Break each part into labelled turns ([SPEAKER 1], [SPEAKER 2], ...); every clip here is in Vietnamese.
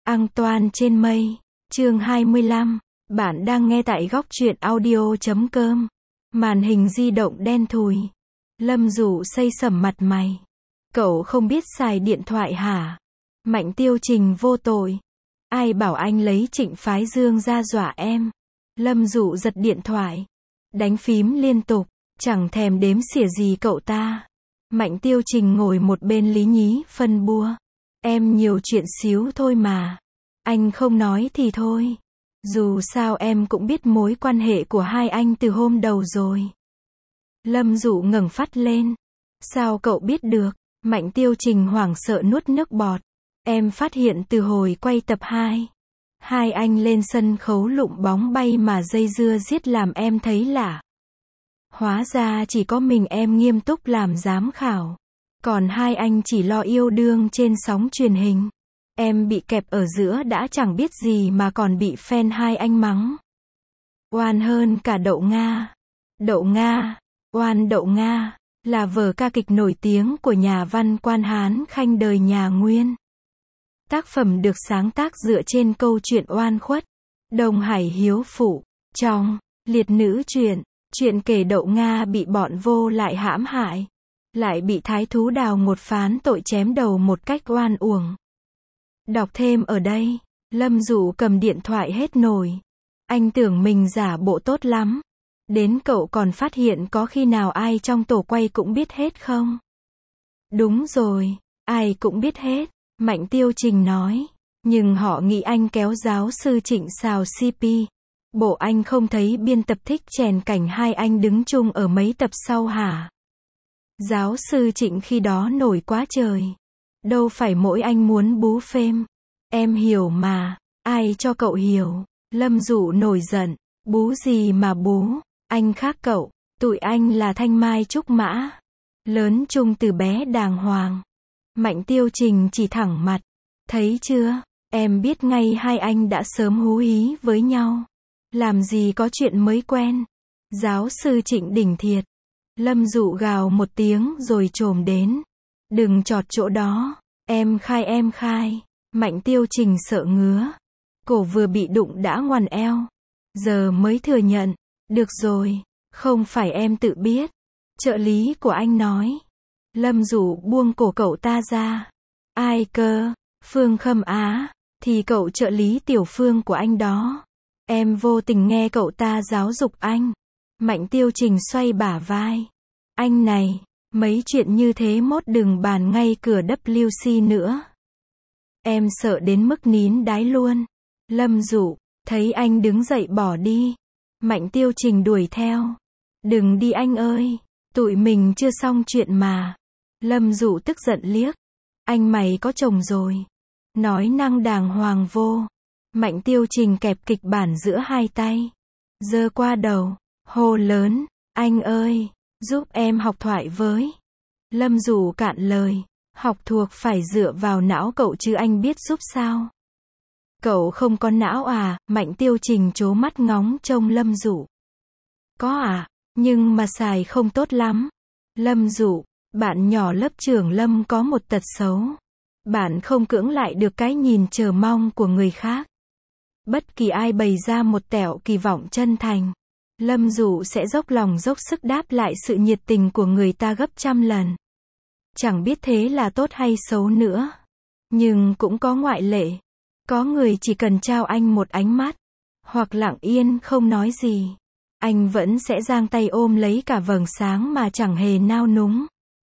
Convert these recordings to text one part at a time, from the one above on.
[SPEAKER 1] Antoine trên mây, chương 25. Bạn đang nghe tại góc truyện audio.com. Màn hình di động đen thùi. Lâm Dụ xây sẩm mặt mày. Cậu không biết xài điện thoại hả? Mạnh Tiêu Trình vô tội. Ai bảo anh lấy Trịnh Phái Dương ra dọa em? Lâm Dụ giật điện thoại. Đánh phím liên tục, chẳng thèm đếm xỉa gì cậu ta. Mạnh Tiêu Trình ngồi một bên lý nhí phân bua. Em nhiều chuyện xíu thôi mà. Anh không nói thì thôi. Dù sao em cũng biết mối quan hệ của hai anh từ hôm đầu rồi. Lâm Dụ ngẩng phát lên. Sao cậu biết được? Mạnh Tiêu Trình hoảng sợ nuốt nước bọt. Em phát hiện từ hồi quay tập 2. Hai anh lên sân khấu lụng bóng bay mà dây dưa giết làm em thấy lạ. Hóa ra chỉ có mình em nghiêm túc làm giám khảo. Còn hai anh chỉ lo yêu đương trên sóng truyền hình. Em bị kẹp ở giữa đã chẳng biết gì mà còn bị fan hai anh mắng. Oan hơn cả Đậu Nga. Đậu Nga, oan Đậu Nga, là vở ca kịch nổi tiếng của nhà văn Quan Hán Khanh đời nhà Nguyên. Tác phẩm được sáng tác dựa trên câu chuyện oan khuất, Đông Hải hiếu phụ. Trong Liệt Nữ truyện, chuyện kể Đậu Nga bị bọn vô lại hãm hại, lại bị thái thú Đào Ngột phán tội chém đầu một cách oan uổng. Đọc thêm ở đây. Lâm Dụ cầm điện thoại hết nổi. Anh tưởng mình giả bộ tốt lắm. Đến cậu còn phát hiện có khi nào ai trong tổ quay cũng biết hết không? Đúng rồi, ai cũng biết hết, Mạnh Tiêu Trình nói. Nhưng họ nghĩ anh kéo giáo sư Trịnh xào CP. Bộ anh không thấy biên tập thích chèn cảnh hai anh đứng chung ở mấy tập sau hả? Giáo sư Trịnh khi đó nổi quá trời. Đâu phải mỗi anh muốn bú phêm. Em hiểu mà, ai cho cậu hiểu? Lâm Dụ nổi giận. Bú gì mà bú? Anh khác cậu, tụi anh là thanh mai trúc mã. Lớn chung từ bé đàng hoàng. Mạnh Tiêu Trình chỉ thẳng mặt. Thấy chưa, em biết ngay hai anh đã sớm hú hí với nhau. Làm gì có chuyện mới quen. Giáo sư Trịnh đỉnh thiệt. Lâm Dụ gào một tiếng rồi chồm đến. Đừng chọt chỗ đó, em khai. Mạnh Tiêu Trình sợ ngứa. Cổ vừa bị đụng đã ngoằn eo. Giờ mới thừa nhận. Được rồi, không phải em tự biết. Trợ lý của anh nói. Lâm Dụ buông cổ cậu ta ra. Ai cơ? Phương Khâm Á. Thì cậu trợ lý Tiểu Phương của anh đó. Em vô tình nghe cậu ta giáo dục anh. Mạnh Tiêu Trình xoay bả vai. Anh này, mấy chuyện như thế mốt đừng bàn ngay cửa WC nữa. Em sợ đến mức nín đái luôn. Lâm Dụ, thấy anh đứng dậy bỏ đi. Mạnh Tiêu Trình đuổi theo. Đừng đi anh ơi, tụi mình chưa xong chuyện mà. Lâm Dụ tức giận liếc. Anh mày có chồng rồi. Nói năng đàng hoàng vô. Mạnh Tiêu Trình kẹp kịch bản giữa hai tay. Giơ qua đầu, hô lớn. Anh ơi, giúp em học thoại với. Lâm Dụ cạn lời. Học thuộc phải dựa vào não cậu chứ anh biết giúp sao? Cậu không có não à? Mạnh Tiêu Trình trố mắt ngóng trông Lâm Dụ. Có à, nhưng mà xài không tốt lắm. Lâm Dụ, bạn nhỏ lớp trưởng Lâm có một tật xấu. Bạn không cưỡng lại được cái nhìn chờ mong của người khác. Bất kỳ ai bày ra một tẹo kỳ vọng chân thành, Lâm Dụ sẽ dốc lòng dốc sức đáp lại sự nhiệt tình của người ta gấp trăm lần. Chẳng biết thế là tốt hay xấu nữa. Nhưng cũng có ngoại lệ. Có người chỉ cần trao anh một ánh mắt, hoặc lặng yên không nói gì, anh vẫn sẽ giang tay ôm lấy cả vầng sáng mà chẳng hề nao núng.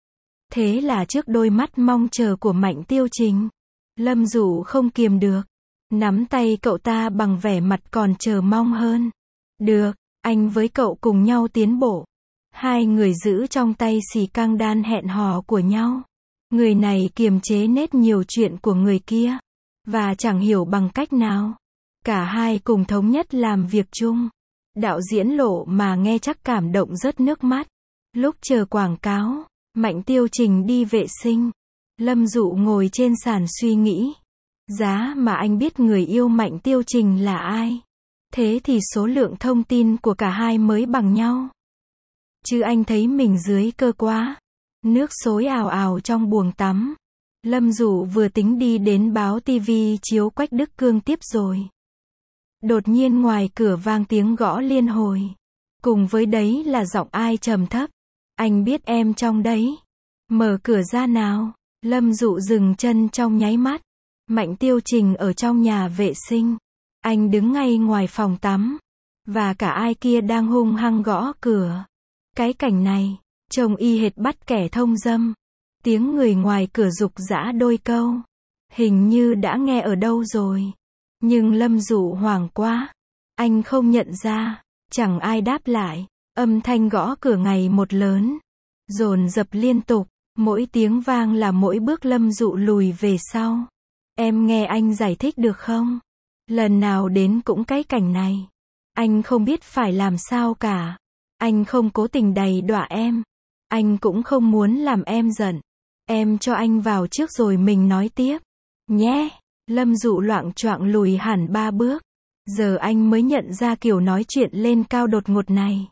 [SPEAKER 1] Thế là trước đôi mắt mong chờ của Mạnh Tiêu Trình, Lâm Dụ không kiềm được. Nắm tay cậu ta bằng vẻ mặt còn chờ mong hơn. Được, anh với cậu cùng nhau tiến bộ. Hai người giữ trong tay xì căng đan hẹn hò của nhau. Người này kiềm chế nết nhiều chuyện của người kia. Và chẳng hiểu bằng cách nào. Cả hai cùng thống nhất làm việc chung. Đạo diễn Lộ mà nghe chắc cảm động rớt nước mắt. Lúc chờ quảng cáo, Mạnh Tiêu Trình đi vệ sinh. Lâm Dụ ngồi trên sàn suy nghĩ. Giá mà anh biết người yêu Mạnh Tiêu Trình là ai. Thế thì số lượng thông tin của cả hai mới bằng nhau. Chứ anh thấy mình dưới cơ quá. Nước xối ào ào trong buồng tắm. Lâm Dụ vừa tính đi đến báo tivi chiếu Quách Đức Cương tiếp rồi. Đột nhiên ngoài cửa vang tiếng gõ liên hồi. Cùng với đấy là giọng ai trầm thấp. Anh biết em trong đấy. Mở cửa ra nào. Lâm Dụ dừng chân trong nháy mắt. Mạnh Tiêu Trình ở trong nhà vệ sinh. Anh đứng ngay ngoài phòng tắm. Và cả ai kia đang hung hăng gõ cửa. Cái cảnh này, trông y hệt bắt kẻ thông dâm. Tiếng người ngoài cửa rục rã đôi câu. Hình như đã nghe ở đâu rồi. Nhưng Lâm Dụ hoảng quá. Anh không nhận ra. Chẳng ai đáp lại. Âm thanh gõ cửa ngày một lớn. Dồn dập liên tục. Mỗi tiếng vang là mỗi bước Lâm Dụ lùi về sau. Em nghe anh giải thích được không? Lần nào đến cũng cái cảnh này. Anh không biết phải làm sao cả. Anh không cố tình đày đọa em. Anh cũng không muốn làm em giận. Em cho anh vào trước rồi mình nói tiếp. Nhé. Lâm Dụ loạng choạng lùi hẳn 3 bước. Giờ anh mới nhận ra kiểu nói chuyện lên cao đột ngột này.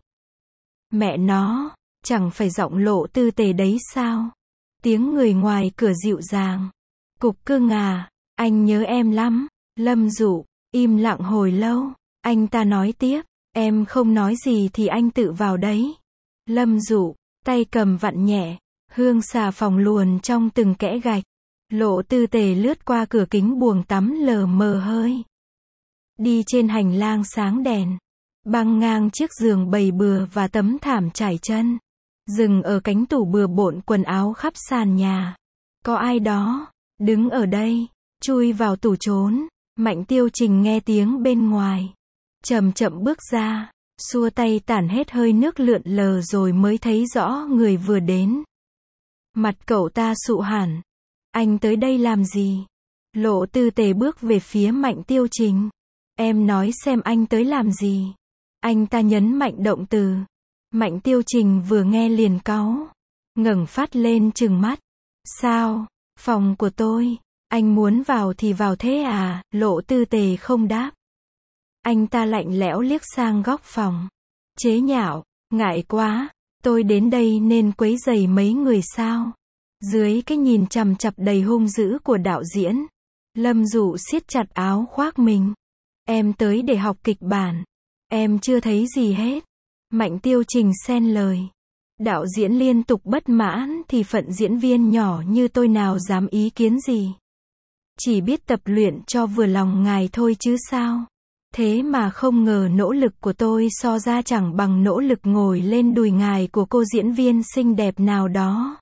[SPEAKER 1] Mẹ nó, chẳng phải giọng Lộ Tư Tề đấy sao? Tiếng người ngoài cửa dịu dàng. Cục cưng à, anh nhớ em lắm. Lâm Dụ, im lặng hồi lâu. Anh ta nói tiếp, em không nói gì thì anh tự vào đấy. Lâm Dụ, tay cầm vặn nhẹ, hương xà phòng luồn trong từng kẽ gạch. Lộ Tư Tề lướt qua cửa kính buồng tắm lờ mờ hơi. Đi trên hành lang sáng đèn. Băng ngang chiếc giường bày bừa và tấm thảm trải chân. Dừng ở cánh tủ bừa bộn quần áo khắp sàn nhà. Có ai đó, đứng ở đây, chui vào tủ trốn. Mạnh Tiêu Trình nghe tiếng bên ngoài. Chậm chậm bước ra, xua tay tản hết hơi nước lượn lờ rồi mới thấy rõ người vừa đến. Mặt cậu ta sụ hẳn. Anh tới đây làm gì? Lộ Tư Tề bước về phía Mạnh Tiêu Trình. Em nói xem anh tới làm gì? Anh ta nhấn mạnh động từ. Mạnh Tiêu Trình vừa nghe liền cáu. Ngẩng phát lên trừng mắt. Sao? Phòng của tôi. Anh muốn vào thì vào thế à? Lộ Tư Tề không đáp. Anh ta lạnh lẽo liếc sang góc phòng. Chế nhạo, ngại quá. Tôi đến đây nên quấy rầy mấy người sao? Dưới cái nhìn chằm chằm đầy hung dữ của đạo diễn, Lâm Dụ siết chặt áo khoác mình. Em tới để học kịch bản. Em chưa thấy gì hết. Mạnh Tiêu Trình xen lời. Đạo diễn liên tục bất mãn thì phận diễn viên nhỏ như tôi nào dám ý kiến gì. Chỉ biết tập luyện cho vừa lòng ngài thôi chứ sao. Thế mà không ngờ nỗ lực của tôi so ra chẳng bằng nỗ lực ngồi lên đùi ngài của cô diễn viên xinh đẹp nào đó.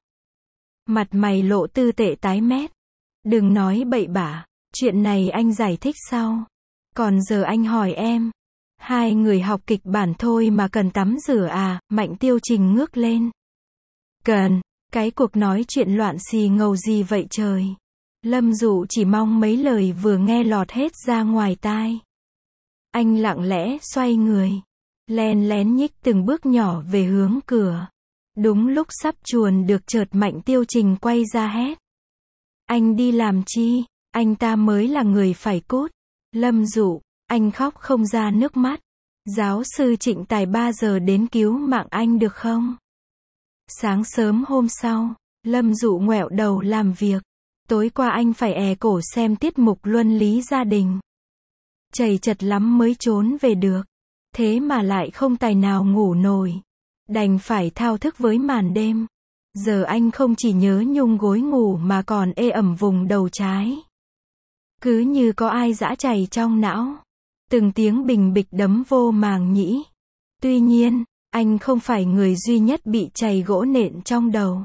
[SPEAKER 1] Mặt mày Lộ Tư Tề tái mét. Đừng nói bậy bạ, chuyện này anh giải thích sau. Còn giờ anh hỏi em. Hai người học kịch bản thôi mà cần tắm rửa à? Mạnh Tiêu Trình ngước lên. Cần, cái cuộc nói chuyện loạn xì ngầu gì vậy trời? Lâm Dụ chỉ mong mấy lời vừa nghe lọt hết ra ngoài tai. Anh lặng lẽ xoay người, len lén nhích từng bước nhỏ về hướng cửa. Đúng lúc sắp chuồn được chợt Mạnh Tiêu Trình quay ra hét. Anh đi làm chi? Anh ta mới là người phải cút. Lâm Dụ, anh khóc không ra nước mắt. Giáo sư Trịnh Tài 3 giờ đến cứu mạng anh được không? Sáng sớm hôm sau, Lâm Dụ ngoẹo đầu làm việc. Tối qua anh phải cổ xem tiết mục luân lý gia đình. Chầy chật lắm mới trốn về được. Thế mà lại không tài nào ngủ nổi. Đành phải thao thức với màn đêm. Giờ anh không chỉ nhớ nhung gối ngủ mà còn ê ẩm vùng đầu trái. Cứ như có ai giã chày trong não. Từng tiếng bình bịch đấm vô màng nhĩ. Tuy nhiên, anh không phải người duy nhất bị chày gỗ nện trong đầu.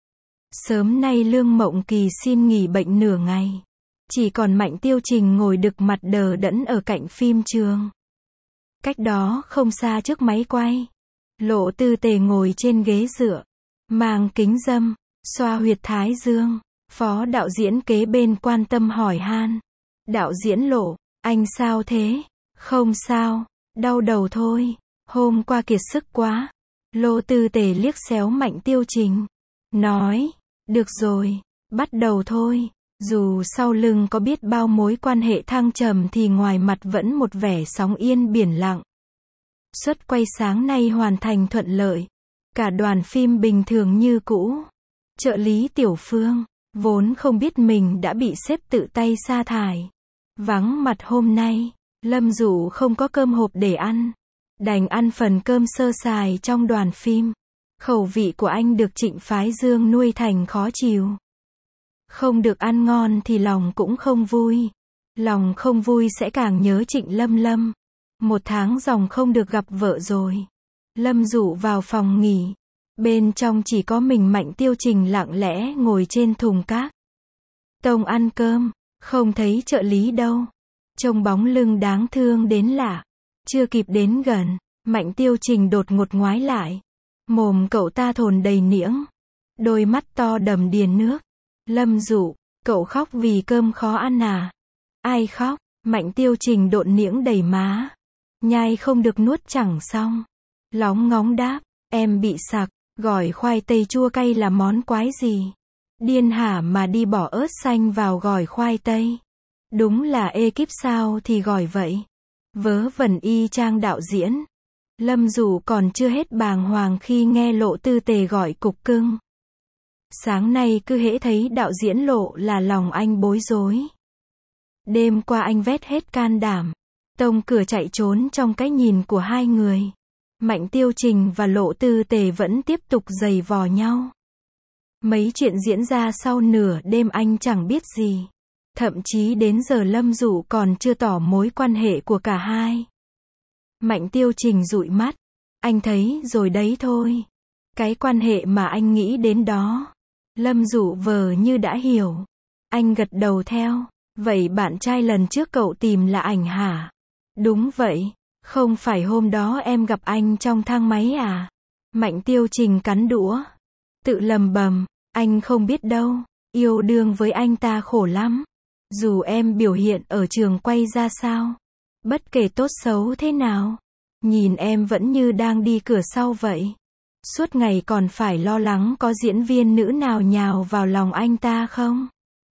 [SPEAKER 1] Sớm nay Lương Mộng Kỳ xin nghỉ bệnh nửa ngày. Chỉ còn Mạnh Tiêu Trình ngồi đực mặt đờ đẫn ở cạnh phim trường. Cách đó không xa trước máy quay. Lộ Tư Tề ngồi trên ghế dựa, mang kính râm, xoa huyệt thái dương. Phó đạo diễn kế bên quan tâm hỏi han. Đạo diễn Lộ, anh sao thế? Không sao, đau đầu thôi. Hôm qua kiệt sức quá. Lộ Tư Tề liếc xéo Mạnh Tiêu Trình. Nói, được rồi, bắt đầu thôi. Dù sau lưng có biết bao mối quan hệ thăng trầm thì ngoài mặt vẫn một vẻ sóng yên biển lặng. Suất quay sáng nay hoàn thành thuận lợi. Cả đoàn phim bình thường như cũ. Trợ lý Tiểu Phương, Vốn không biết mình đã bị sếp tự tay sa thải. Vắng mặt hôm nay, Lâm Dụ không có cơm hộp để ăn. Đành ăn phần cơm sơ sài trong đoàn phim. Khẩu vị của anh được Trịnh Phái Dương nuôi thành khó chịu. Không được ăn ngon thì lòng cũng không vui. Lòng không vui sẽ càng nhớ Trịnh Lâm Lâm. 1 tháng ròng không được gặp vợ rồi. Lâm Dụ vào phòng nghỉ. Bên trong chỉ có mình Mạnh Tiêu Trình lặng lẽ ngồi trên thùng cát. Tông ăn cơm, không thấy trợ lý đâu. Trông bóng lưng đáng thương đến lạ. Chưa kịp đến gần, Mạnh Tiêu Trình đột ngột ngoái lại. Mồm cậu ta thồn đầy niễng. Đôi mắt to đầm đìa nước. Lâm Dụ, cậu khóc vì cơm khó ăn à? Ai khóc? Mạnh Tiêu Trình độn niễng đầy má. Nhai không được nuốt chẳng xong. Lóng ngóng đáp, em bị sặc. Gỏi khoai tây chua cay là món quái gì? Điên hả mà đi bỏ ớt xanh vào gỏi khoai tây. Đúng là ekip sao thì gỏi vậy. Vớ vẩn y chang đạo diễn. Lâm Dụ còn chưa hết bàng hoàng khi nghe Lộ Tư Tề gọi cục cưng. Sáng nay cứ hễ thấy đạo diễn Lộ là lòng anh bối rối. Đêm qua anh vét hết can đảm. Tông cửa chạy trốn trong cái nhìn của hai người. Mạnh Tiêu Trình và Lộ Tư Tề vẫn tiếp tục giày vò nhau. Mấy chuyện diễn ra sau nửa đêm anh chẳng biết gì. Thậm chí đến giờ Lâm Dụ còn chưa tỏ mối quan hệ của cả hai. Mạnh Tiêu Trình dụi mắt. Anh thấy rồi đấy thôi. Cái quan hệ mà anh nghĩ đến đó. Lâm Dụ vờ như đã hiểu. Anh gật đầu theo. Vậy bạn trai lần trước cậu tìm là ảnh hả? Đúng vậy. Không phải hôm đó em gặp anh trong thang máy à? Mạnh Tiêu Trình cắn đũa. Tự lầm bầm. Anh không biết đâu. Yêu đương với anh ta khổ lắm. Dù em biểu hiện ở trường quay ra sao. Bất kể tốt xấu thế nào. Nhìn em vẫn như đang đi cửa sau vậy. Suốt ngày còn phải lo lắng có diễn viên nữ nào nhào vào lòng anh ta không?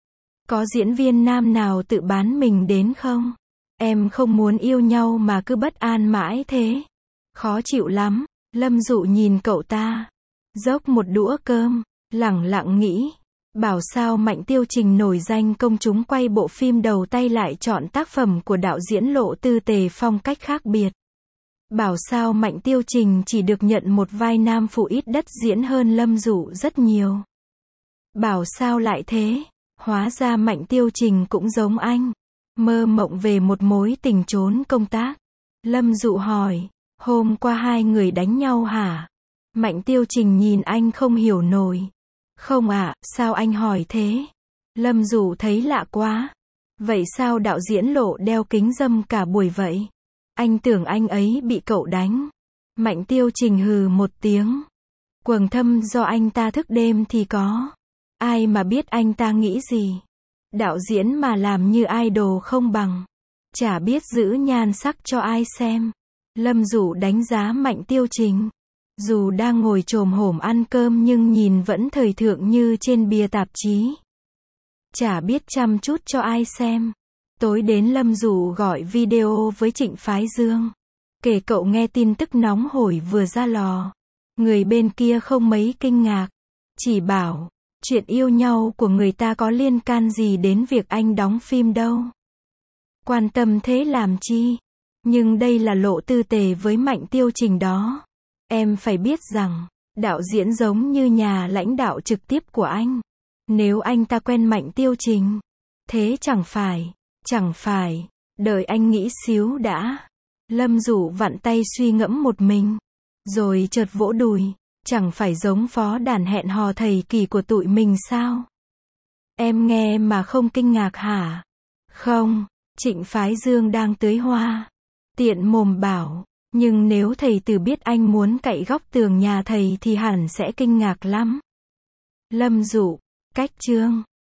[SPEAKER 1] Có diễn viên nam nào tự bán mình đến không? Em không muốn yêu nhau mà cứ bất an mãi thế. Khó chịu lắm. Lâm Dụ nhìn cậu ta. Dốc một đũa cơm. Lẳng lặng nghĩ. Bảo sao Mạnh Tiêu Trình nổi danh công chúng quay bộ phim đầu tay lại chọn tác phẩm của đạo diễn Lộ Tư Tề phong cách khác biệt. Bảo sao Mạnh Tiêu Trình chỉ được nhận một vai nam phụ ít đất diễn hơn Lâm Dụ rất nhiều. Bảo sao lại thế? Hóa ra Mạnh Tiêu Trình cũng giống anh. Mơ mộng về một mối tình trốn công tác. Lâm Dụ hỏi, hôm qua hai người đánh nhau hả? Mạnh Tiêu Trình nhìn anh không hiểu nổi. Không ạ, sao anh hỏi thế? Lâm Dụ thấy lạ quá. Vậy sao đạo diễn Lộ đeo kính râm cả buổi vậy? Anh tưởng anh ấy bị cậu đánh. Mạnh Tiêu Trình hừ một tiếng. Quầng thâm do anh ta thức đêm thì có. Ai mà biết anh ta nghĩ gì. Đạo diễn mà làm như idol không bằng. Chả biết giữ nhan sắc cho ai xem. Lâm Dụ đánh giá Mạnh Tiêu Trình. Dù đang ngồi chồm hổm ăn cơm nhưng nhìn vẫn thời thượng như trên bìa tạp chí. Chả biết chăm chút cho ai xem. Tối đến Lâm Dụ gọi video với Trịnh Phái Dương. Kể cậu nghe tin tức nóng hổi vừa ra lò. Người bên kia không mấy kinh ngạc. Chỉ bảo, chuyện yêu nhau của người ta có liên can gì đến việc anh đóng phim đâu. Quan tâm thế làm chi? Nhưng đây là Lộ Tư Tề với Mạnh Tiêu Trình đó. Em phải biết rằng, đạo diễn giống như nhà lãnh đạo trực tiếp của anh. Nếu anh ta quen Mạnh Tiêu Trình, thế chẳng phải, đợi anh nghĩ xíu đã. Lâm Dụ vặn tay suy ngẫm một mình, rồi chợt vỗ đùi, chẳng phải giống phó đàn hẹn hò thầy kỳ của tụi mình sao? Em nghe mà không kinh ngạc hả? Không, Trịnh Phái Dương đang tưới hoa. Tiện mồm bảo, nhưng nếu thầy Từ biết anh muốn cậy góc tường nhà thầy thì hẳn sẽ kinh ngạc lắm. Lâm Dụ, cách chương